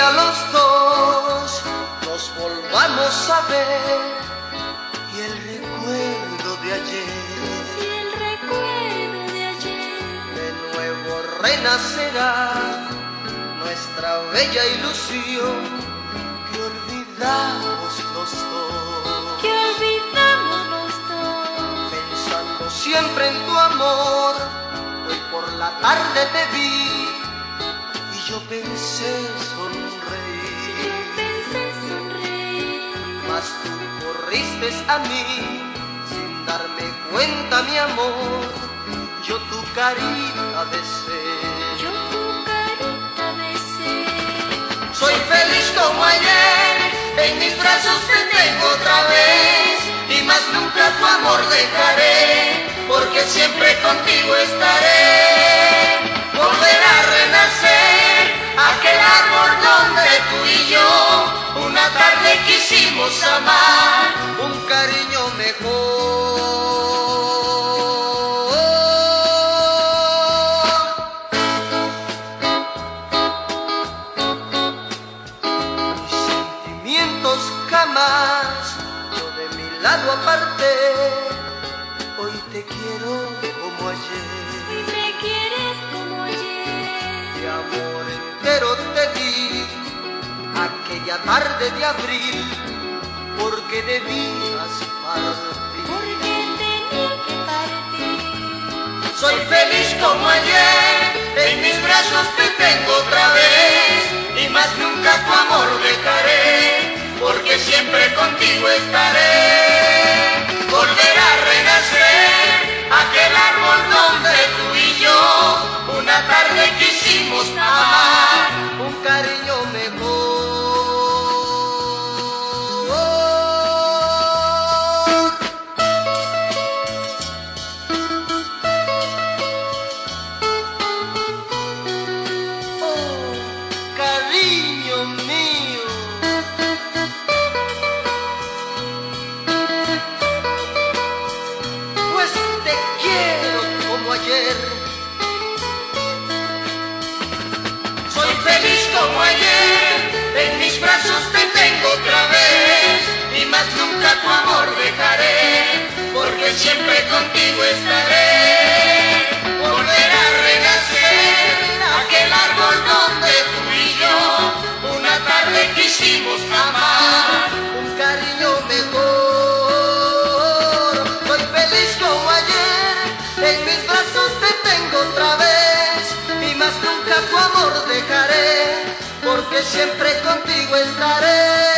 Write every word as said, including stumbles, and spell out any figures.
día los dos nos volvamos a ver y el recuerdo de ayer, y el recuerdo de ayer de nuevo renacerá nuestra bella ilusión que olvidamos los dos, que olvidamos los dos. pensando siempre en tu amor. Hoy por la tarde te vi y yo pensé sonreír, Yo pensé sonreír, mas tú corriste a mí sin darme cuenta, mi amor. Yo tu carita besé, yo tu carita besé. soy feliz como ayer, en mis brazos te tengo otra vez y más nunca tu amor dejaré, porque siempre contigo estaré. Volverá a renacer aquel árbol donde tú y yo una tarde quisimos amar, un cariño mejor. Mis sentimientos jamás yo de mi lado aparté, hoy te quiero como ayer. Hoy me quieres como ayer, De amor entero te di aquella tarde de abril, porque debías partir. porque tenía que partir. Soy feliz como ayer, en mis brazos te tengo otra vez y más nunca tu amor dejaré, porque siempre contigo estaré. Volverá a renacer aquel árbol donde tú y yo una tarde quisimos amar, un cariño mejor. Oh, cariño mío, pues te quiero como ayer. Soy feliz como ayer, en mis brazos te tengo otra vez y más nunca tu amor dejaré, porque siempre contigo estaré. Volverá a renacer aquel árbol donde tú y yo una tarde quisimos amar, un cariño mejor. Soy feliz como ayer, en mis brazos te tengo otra vez y más nunca tu amor dejaré, porque siempre contigo estaré.